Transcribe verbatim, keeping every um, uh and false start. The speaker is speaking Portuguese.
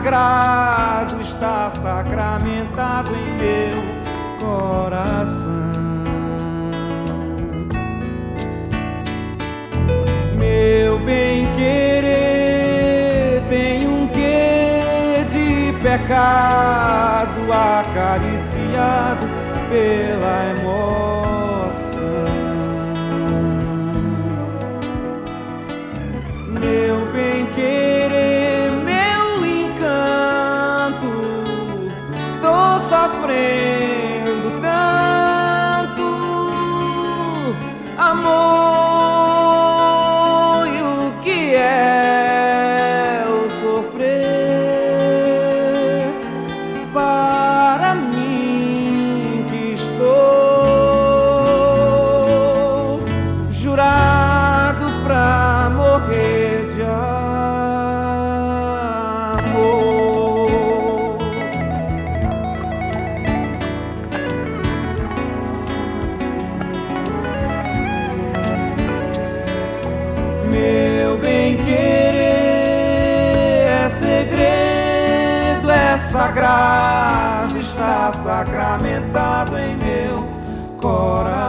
sagrado está sacramentado em meu coração. Meu bem-querer tem um quê de pecado acariciado pela emoção. Meu bem-querer, meu encanto, tô sofrendo tanto amor, e o que é o sofrer para mim que estou jurado pra morrer de amor. Meu bem-querer é segredo, é sagrado, está sacramentado em meu coração.